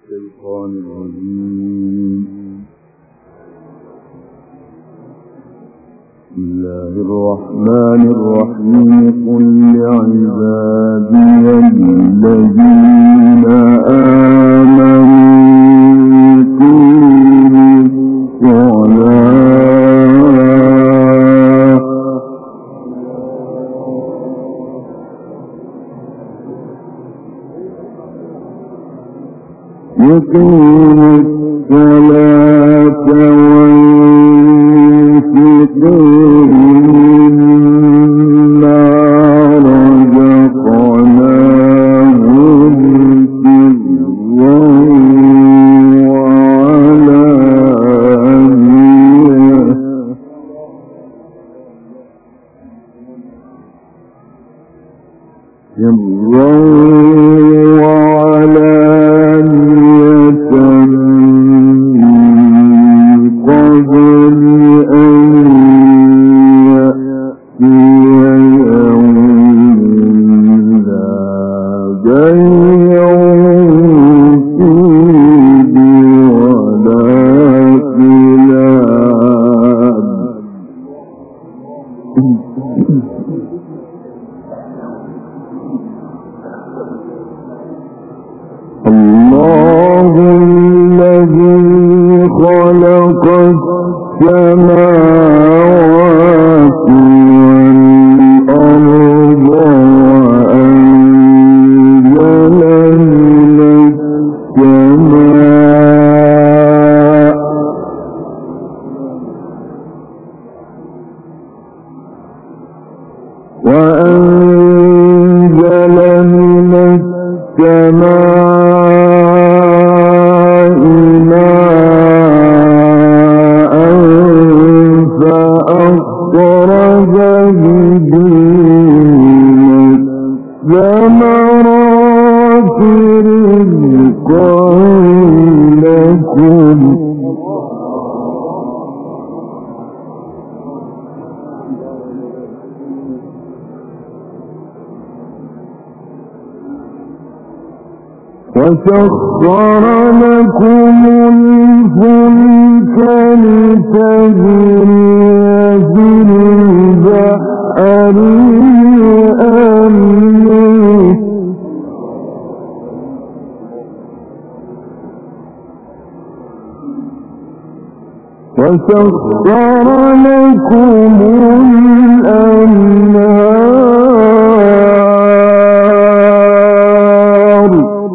الشيطان الرجيم. بسم الله الرحمن الرحيم. قل لعبادي الذين آمنوا يقيموا الصلاة وينفقوا مما رزقناهم سرا الله الذي خلق السماوات والأرض وأنزل من السماء فأخرج به ثمرات رزقا لكم وسخر لكم الفلك لتجري في البحر بأمره وسخر لكم الأنهار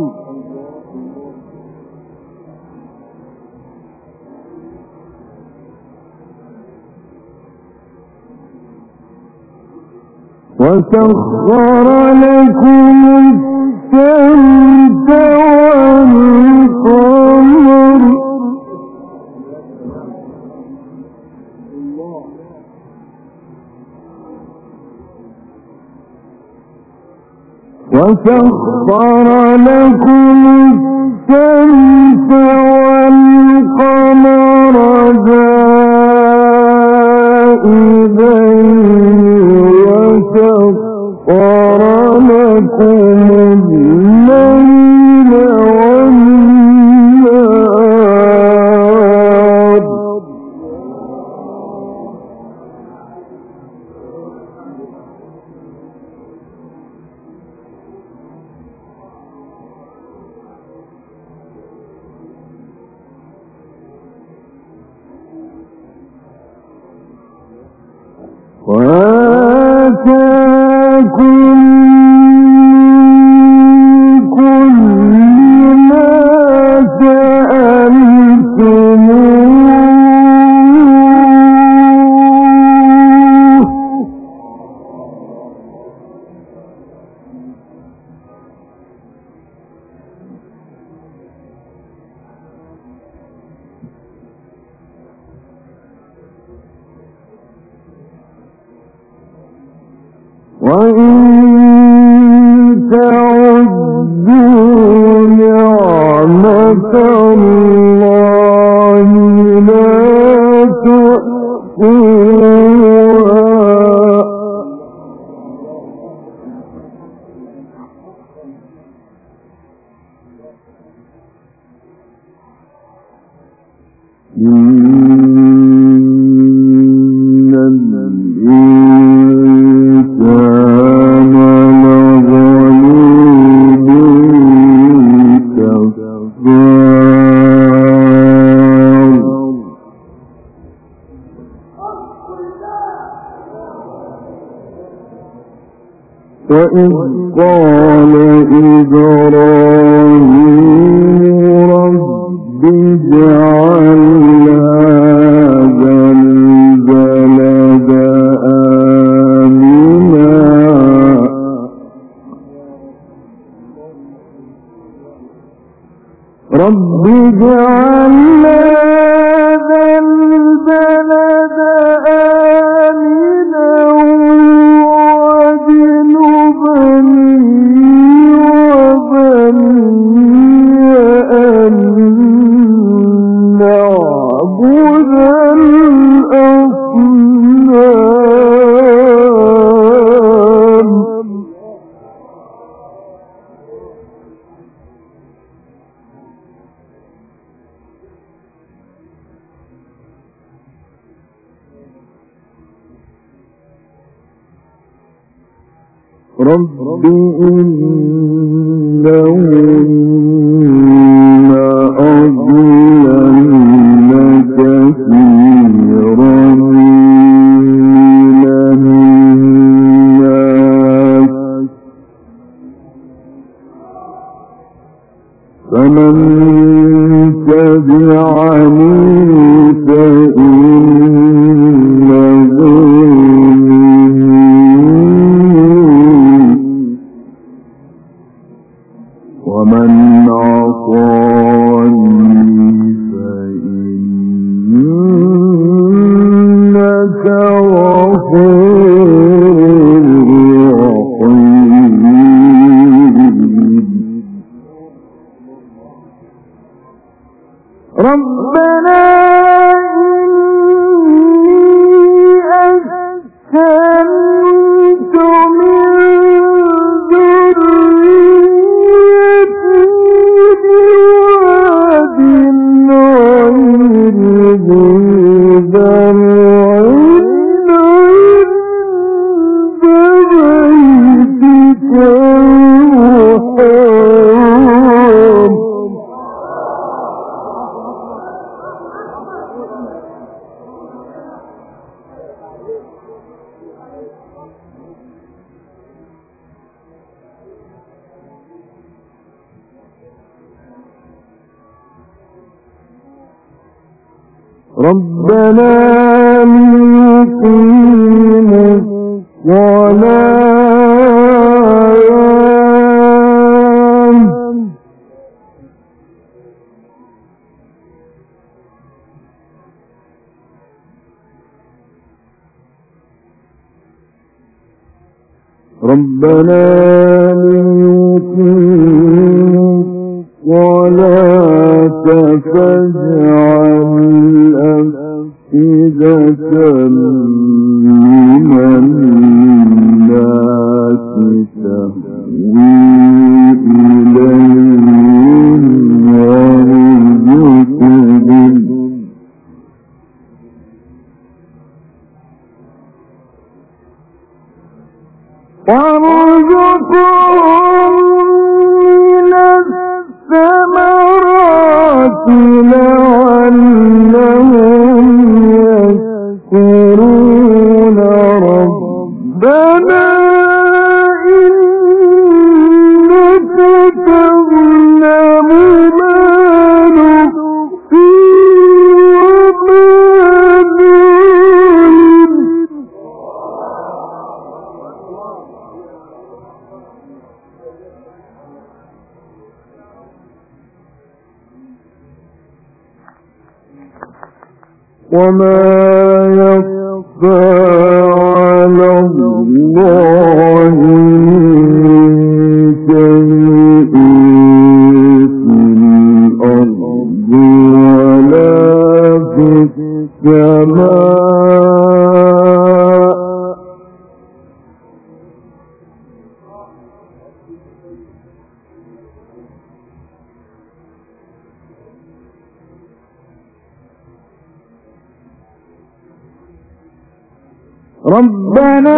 وسخر لكم الشمس والقمر وسخر لكم الشمس والقمر دائبين وسخر لكم الليل والنهار وآتاكم كل ما سألتموه وإن تعدوا نعمة الله لا تحصوها إن الإنسان لظلوم كفار وإذ قال إبراهيم رب اجعل هذا البلد آمنا رب اجعل هذا البلد آمنا واجنبني وبني أن نعبد الأصنام رب إنهن أضللن كثيرا من الناس فمن تبعني فإنه ومن عصاني فإنك غفور رحيم ربنا إني أسكنت من بواد غير ذي زرع عند بيتك المحرم ربنا ليقيموا الصلاة ربنا ليقيموا الصلاة فاجعل أفئدة من الناس تهوي إليهم وارزقهم من الثمرات لعلهم يشكرون ربنا إنك تعلم ما نخفي وما نعلن وما يخفى على الله من شيء في الأرض ولا في السماء ربنا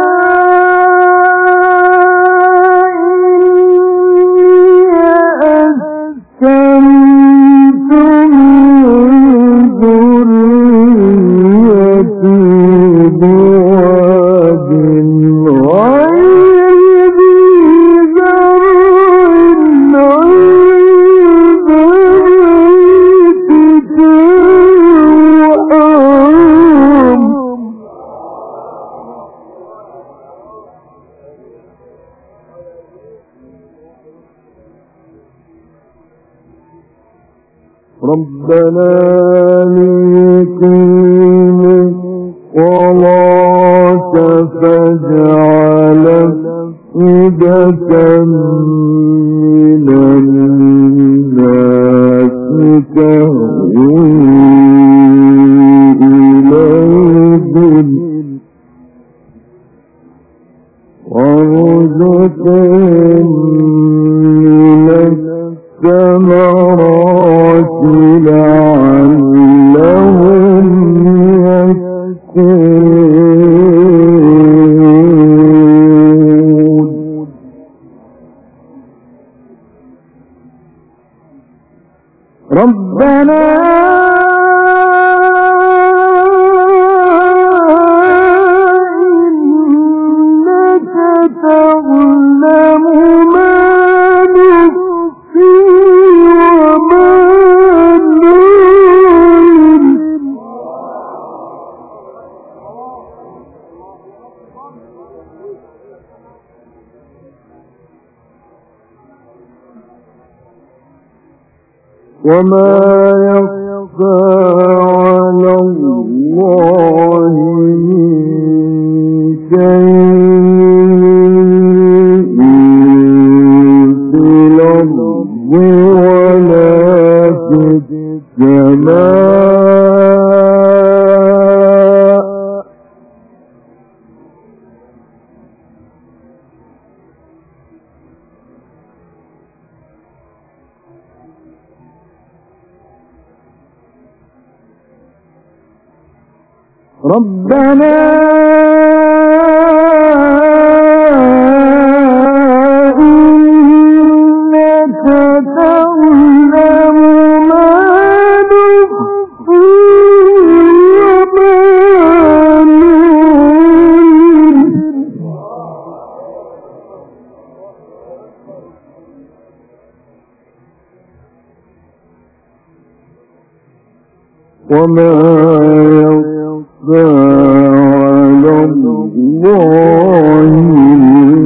ربنا ليقيموا الصلاة فاجعل أفئدة من الناس تهوي إليهم وارزقهم من الثمرات لعلهم يشكرون ربنا إنك تعلم ما نخفي وما نعلن وما يخفى على الله من شيء في الأرض ولا في السماء ربنا إنك تعلم ما نخفي وما نعلن وما يخفى على الله من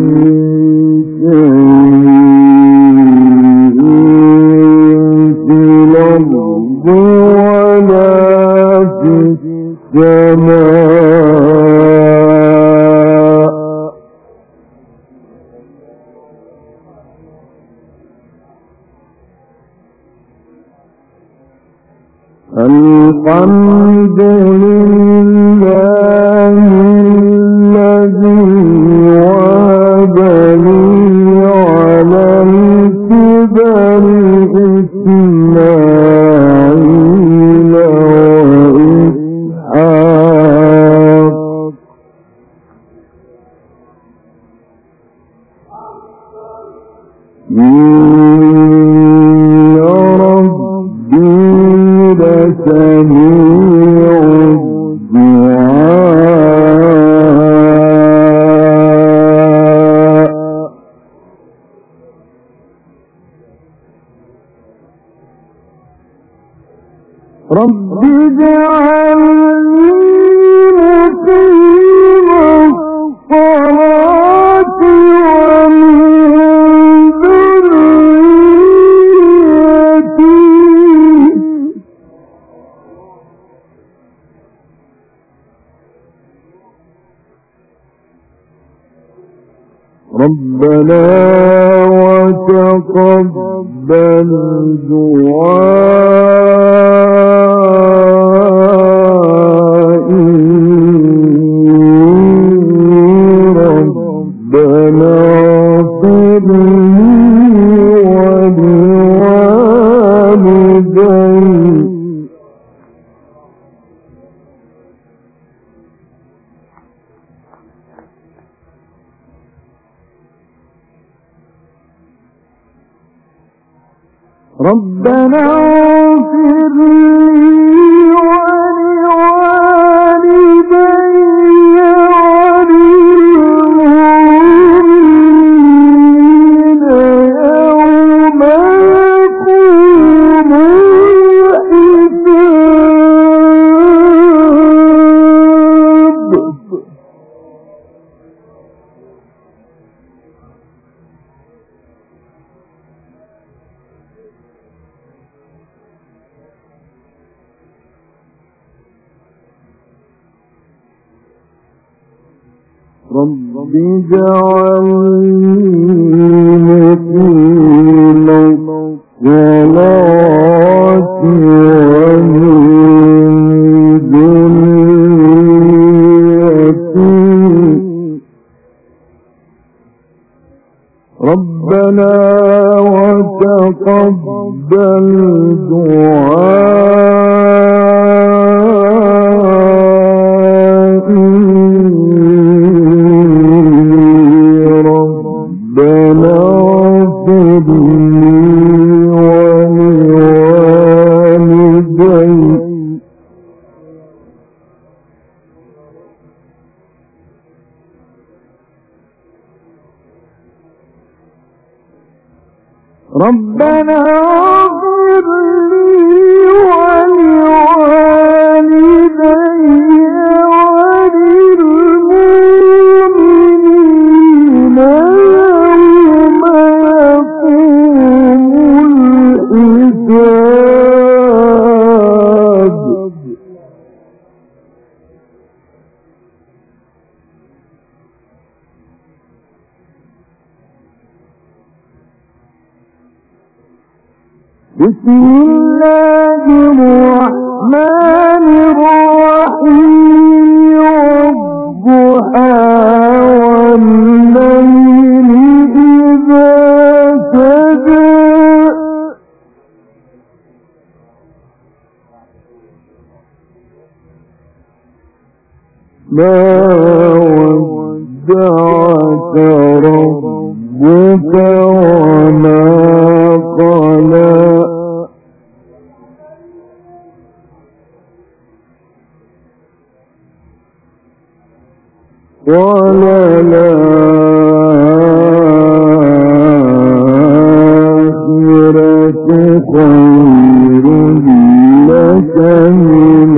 شيء في الأرض ولا في السماء الحمد لله الذي وهبني على الكبر إسماعيل وإسحاق إن ربي لسميع الدعاء رب اجعلني مقيم الصلاة ومن ذريتي ربنا وتقبل دعائي ربنا اغفر لي ولوالدي ربنا اغفر لي ولوالدي وللمؤمنين يوم يقوم الحساب. رب اجعلني مقيم الصلاة ومن ذريتي ربنا وتقبل دعائي ربنا اغفر لي ولوالدي ربنا اغفر لي ولوالدي وللمؤمنين يوم يقوم الحساب. بسم الله الرحمن الرحيم والضحى والليل إذا سجى ما ودعك ربك وما قلى وللآخرة خير لك من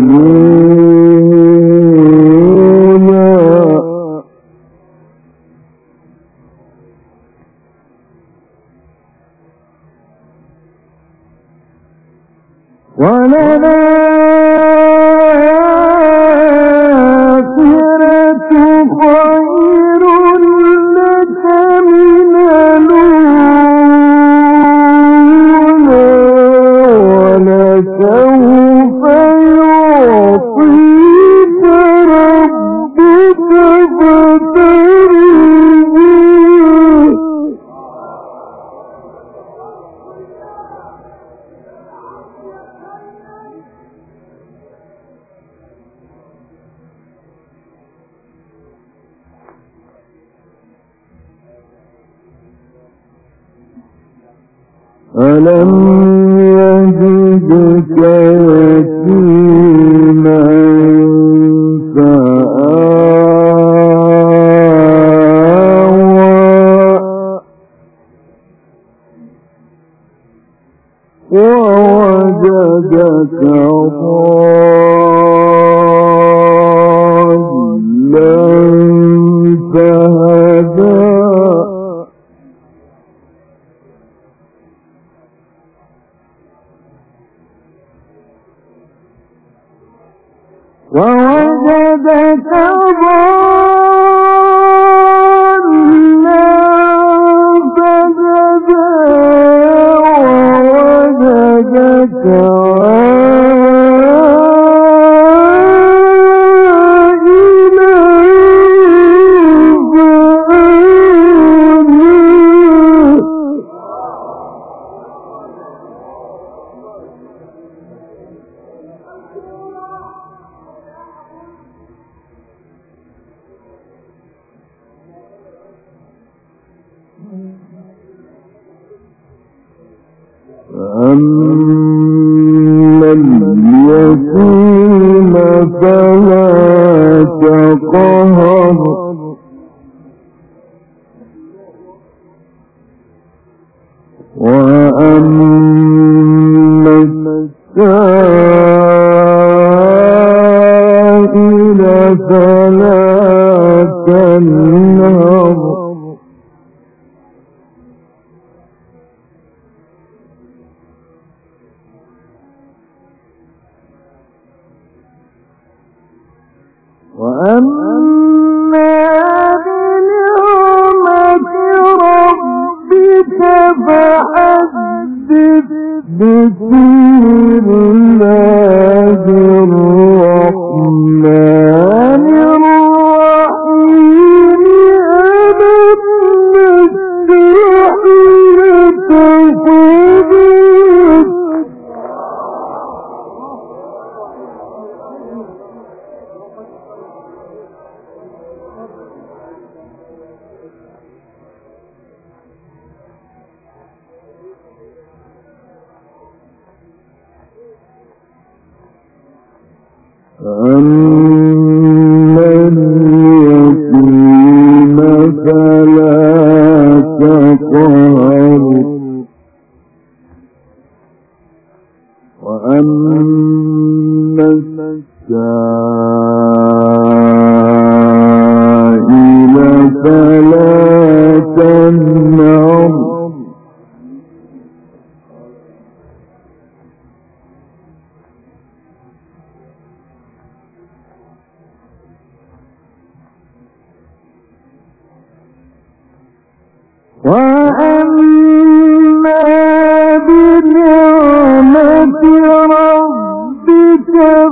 الأولى وللآخرة خير لك من الأولى ولسوف يعطيك ربك فترضى. ألم يجدك يتيما فآوى ووجدك ضالا فهدى ووجدك ضالا فهدى ووجدك عائلا فأما اليتيم فلا تقهر وأما السائل فلا تنهر وأما بنعمة ربك فحدث بسم الله الرحمن الرحيم ألم نشرح لك صدرك فأما اليتيم فلا تقهر وأما السائل فلا تنهر وأما بنعمة ربك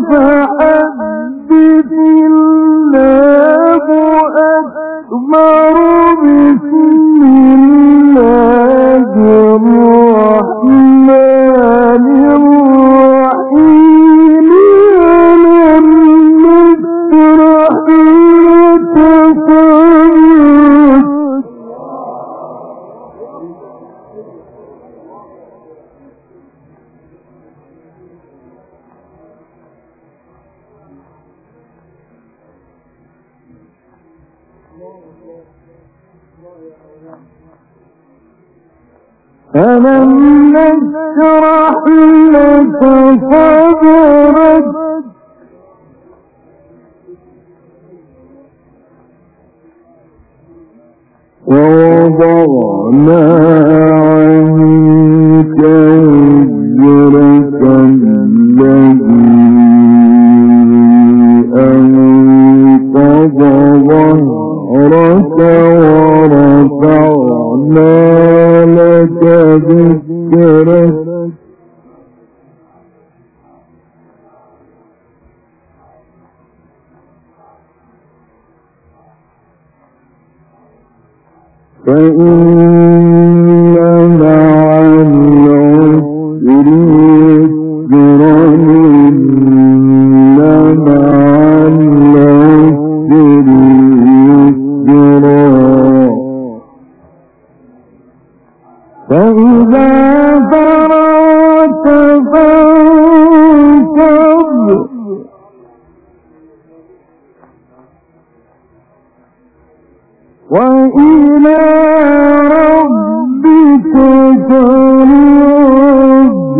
فحدث الله أكبر بسم الله الرحمن الرحيم ألم نشرح لك صدرك ألم نشرح لك صدرك ووضعنا عنك وزرك الذي أنقض ظهرك ورفعنا لك ذكرك فإن مع العسر يسرا إن مع العسر يسرا فإذا فرغت فانصب وإلى ربك فارغب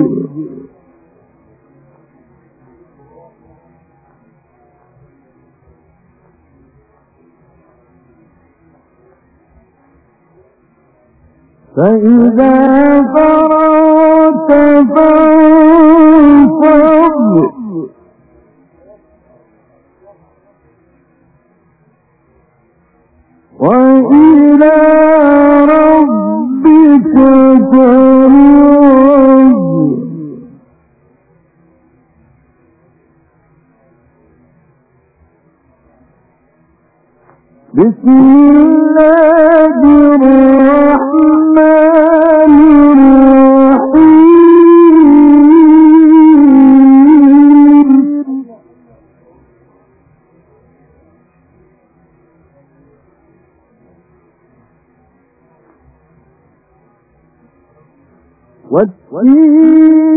فإذا فرغت فانصب وإلى ربك فارغب بسم الله الرحمن الرحيم والتين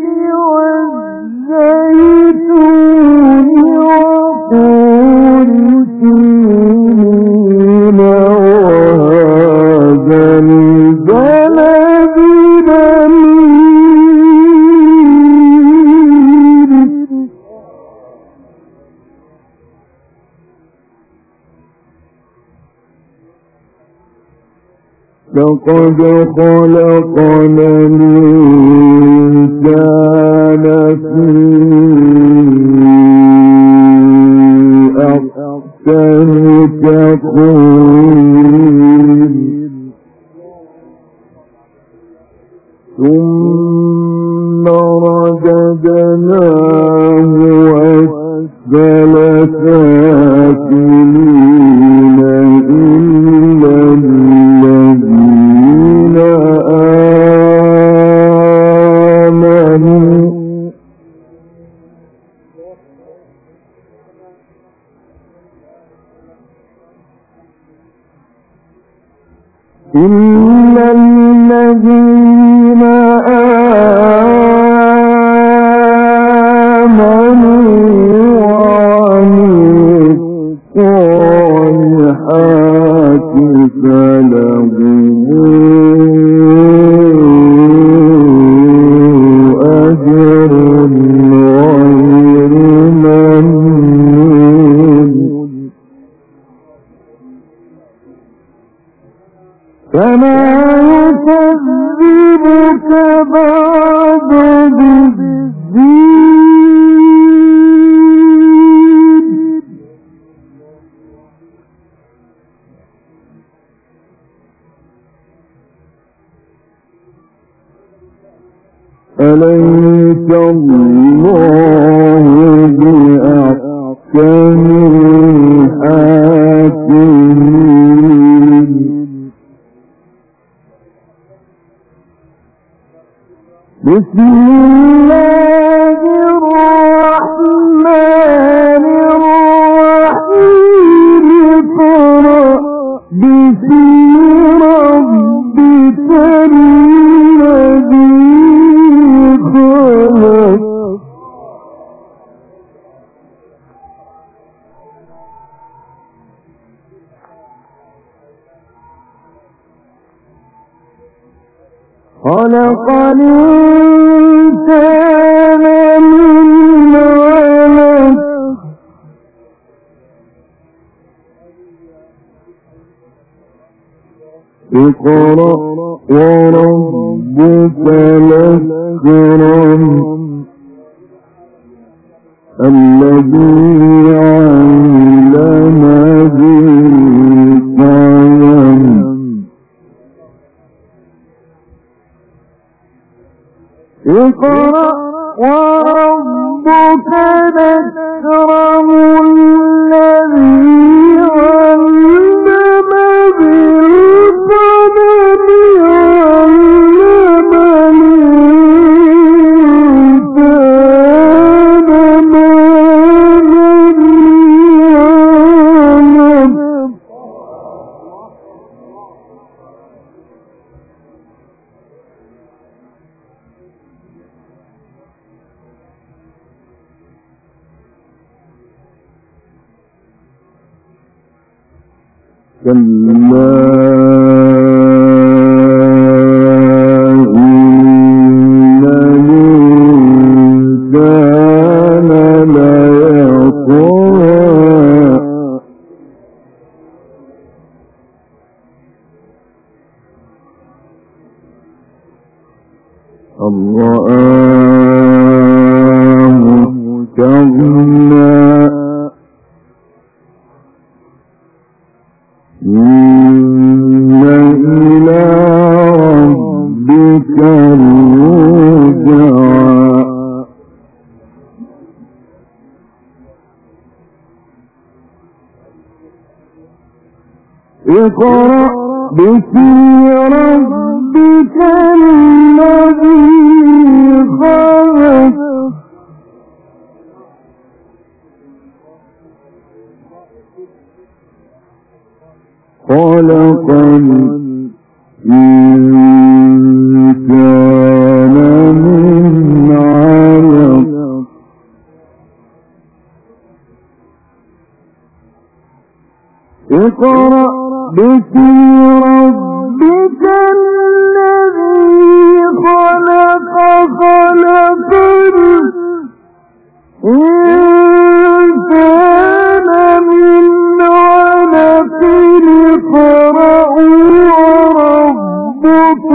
والزيتون وطور سينين وهذا البلد الأمين لقد خلقنا الإنسان في أحسن تقويم ثم رددناه أسفل سافلين إلا الذين آمنوا إلا الذين آمنوا وعملوا الصالحات فلهم أجر غير ممنون فما يكذبك بعد بالدين أليس الله بأحكم الحاكمين بسم الله الرحمن الرحيم اقرأ باسم ربك الذي خلق خلق الإنسان من علق اقرأ وربك الأكرم الذي علم بالقلم اقرأ وربك الأكرم الذي علم بالقلم علم الإنسان ما لم يعلم كلا إن الإنسان ليطغى أن رآه استغنى إن إلى ربك الرجعى اقرأ باسم ربك الذي خلق خلق الإنسان اقرأ باسم ربك الذي خلق خلق الإنسان من علق اقرأ وربك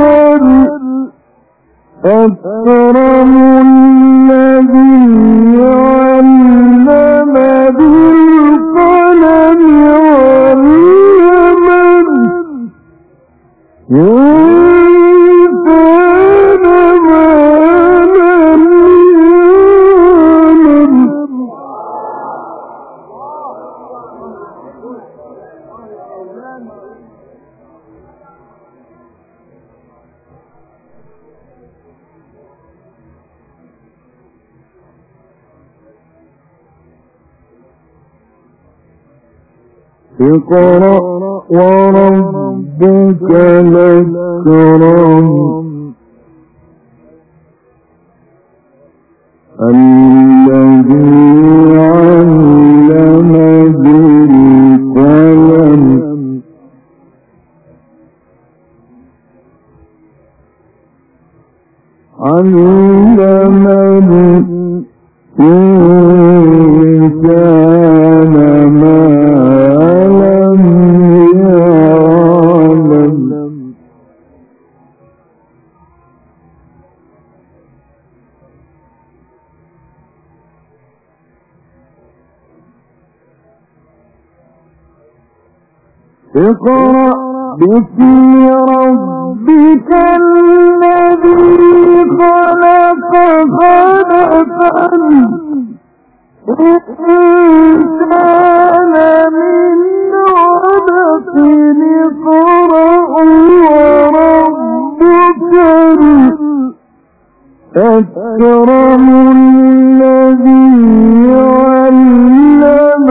الأكرم الذي علم بالقلم علم الإنسان ما لم يعلم. اقرأ وربك الأكرم الذي علم بالقلم علم الإنسان ما لم يعلم. اقرأ باسم ربك الذي خلق خلق الإنسان من علق اقرأ وربك الأكرم الذي علم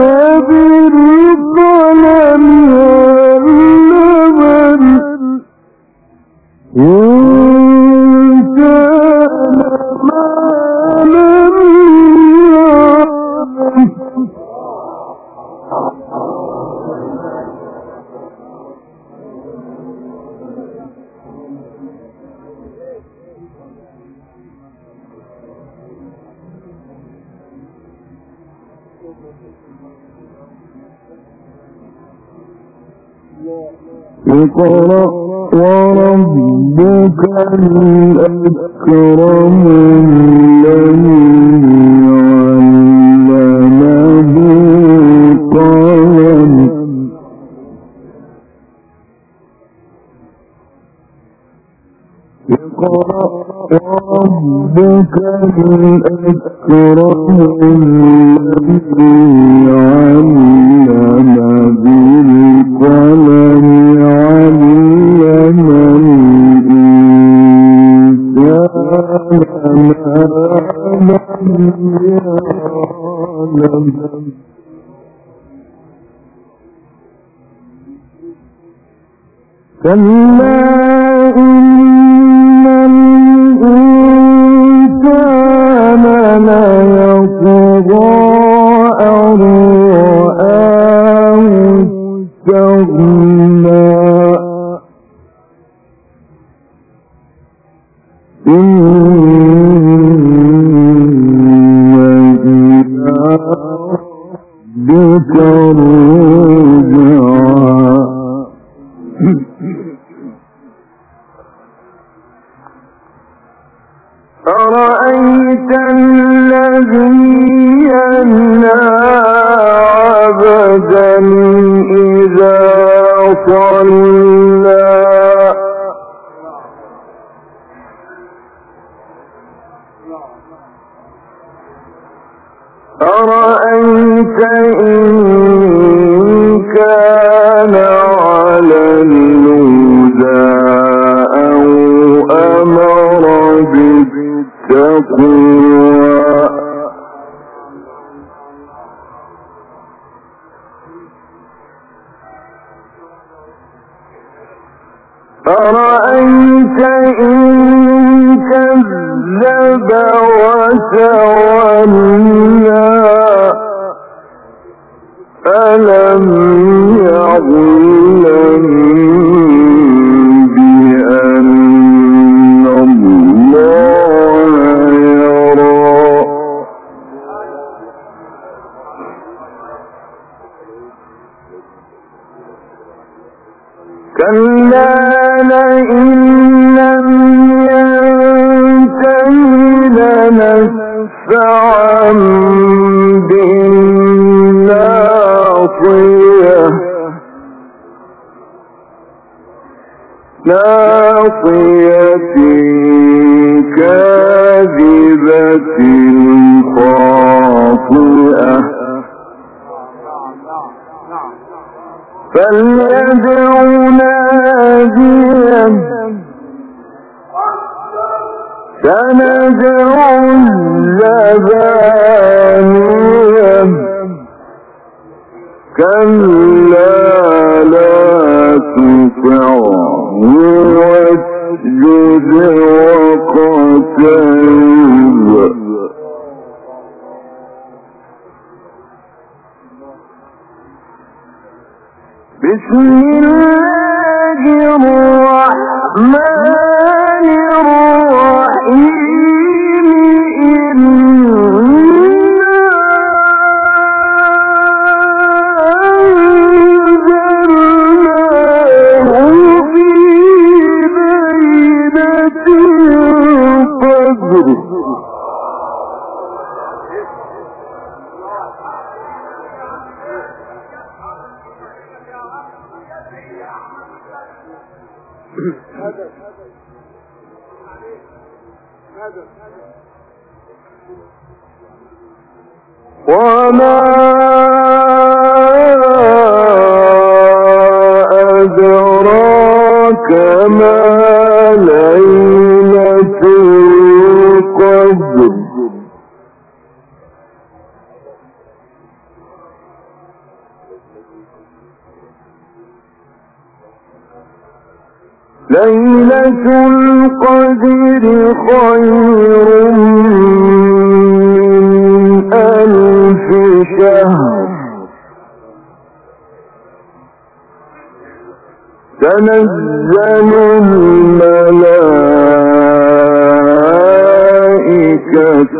بالقلم علم الإنسان ما لم يعلم. اقرأ وربك الأكرم الذي علم بالقلم اقرأ وربك الأكرم الذي علم بالقلم علم الإنسان ما لم يعلم. كلا إن الإنسان ليطغى أن رآه استغنى إن إلى ربك الرجعى. أرأيت الذي ينهى عبدا إذا صلى أرأيت إن كان على الهدى أو أمر بالتقوى أرأيت إن كذب وتولى ألم يعلم فضلا بأن الله يرى كلا لئن لم ينته لنسفعا بالناصية ناصية كاذبة خاطئة فليدع ناديا سندع الزبانية كلا لا تطعه واسجد واقترب بسم الله الرحمن الرحيم إنا أنزلناه في ليلة القدر وما أدراك ما ليلة القدر ليلة القدر خير من ألف شهر تنزل الملائكة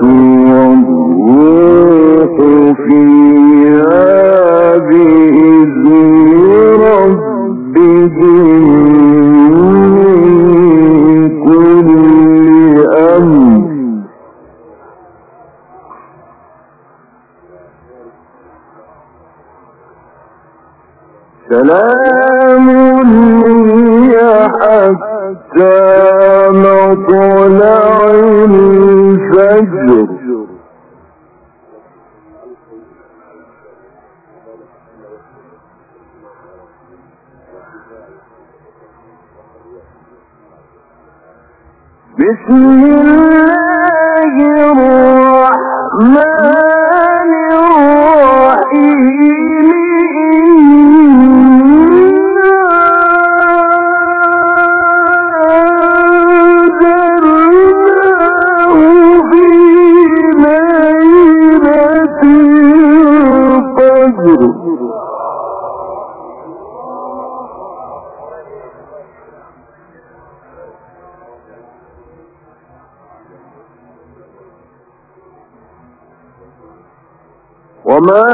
والروح فيها بإذن ربهم سلام هي حتى مطلع الفجر بسم الله الرحمن الرحيم وما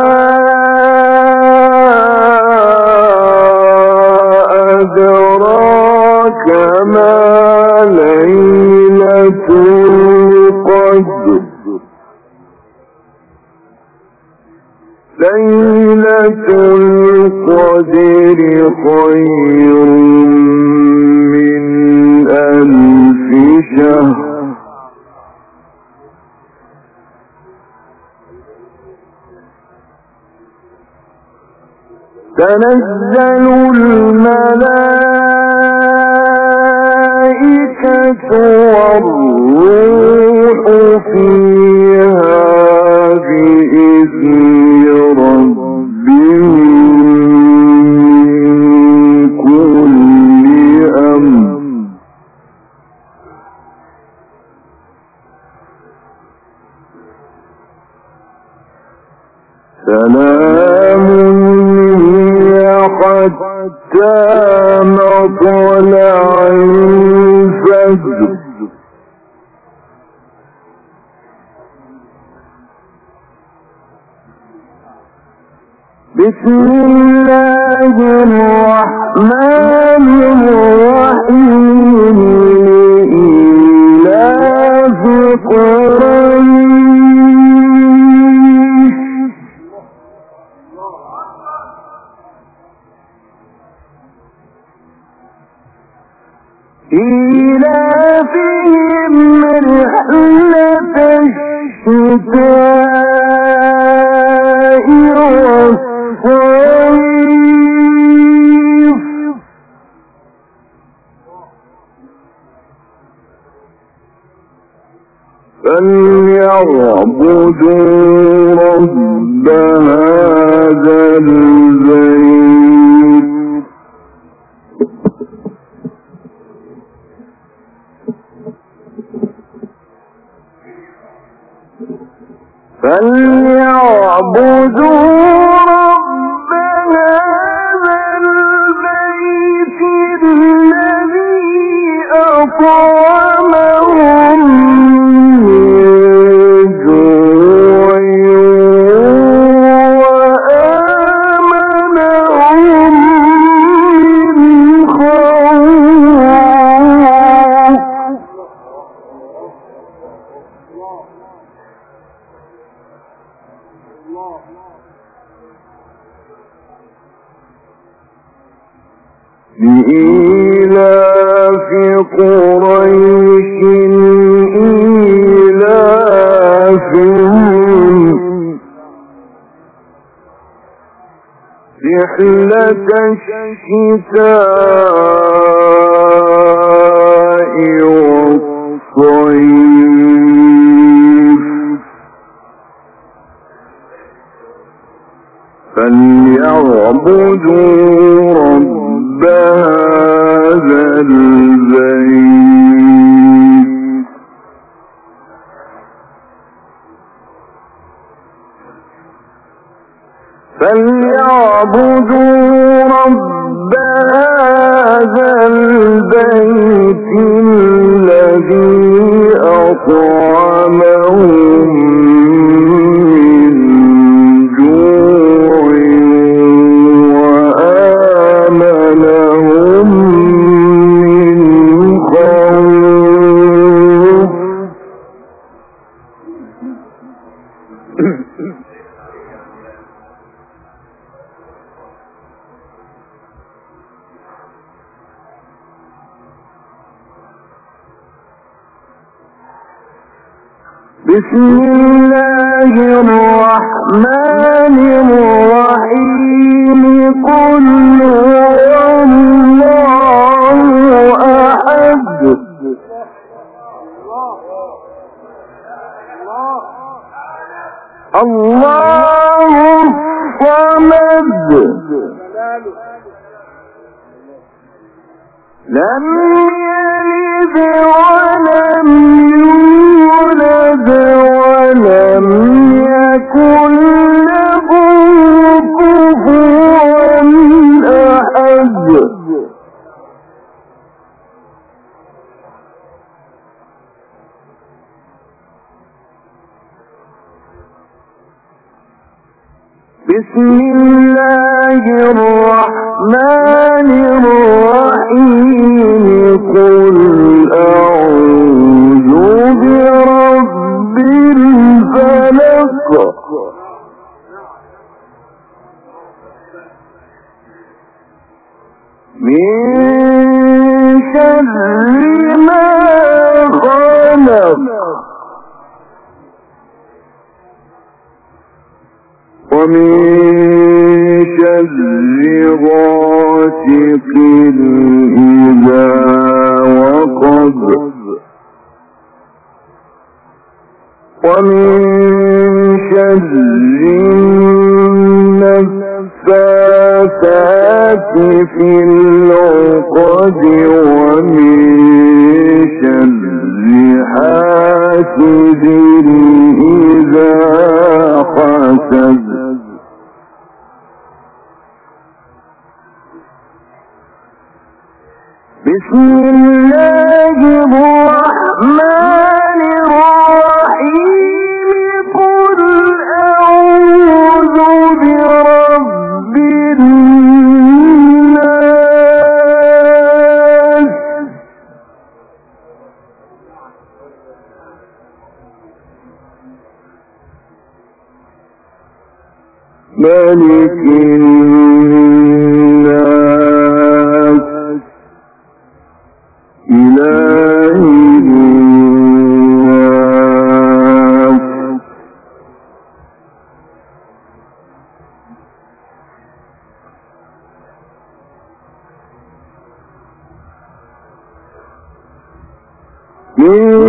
أدراك ما ليلة القدر ليلة القدر خير من ألف شهر تنزل الملائكة والروح فيها بإذن ربهم من كل أمر سلام حتى مطلع الفجر بسم الله الرحمن الرحيم لإيلاف قريش إيلافهم رحلة الشتاء والصيف فليعبدوا رب هذا البيت فليعبدوا رب هذا البيت الذي أطعمهم من جوع وآمنهم من خوف لإيلاف قريش إيلافهم رحلة الشتاء والصيف فليعبدوا رب هذا البيت فليعبدوا رب هذا البيت الذي أطعمهم من جوع وآمنهم من خوف بسم الله الرحمن الرحيم قل هو الله أحد الله الصمد لم يلد ولم يولد ولم يكن له كفوا أحد بسم الله الرحمن الرحيم قل أعوذ برب الفلق من شر ما خلق ومن شر غاسق إذا وقب ومن شر النفاثات في العقد ومن شر حاسد إذا حسد بسم الله الرحمن الرحيم قل أعوذ برب الناس ملك الناس إله الناس من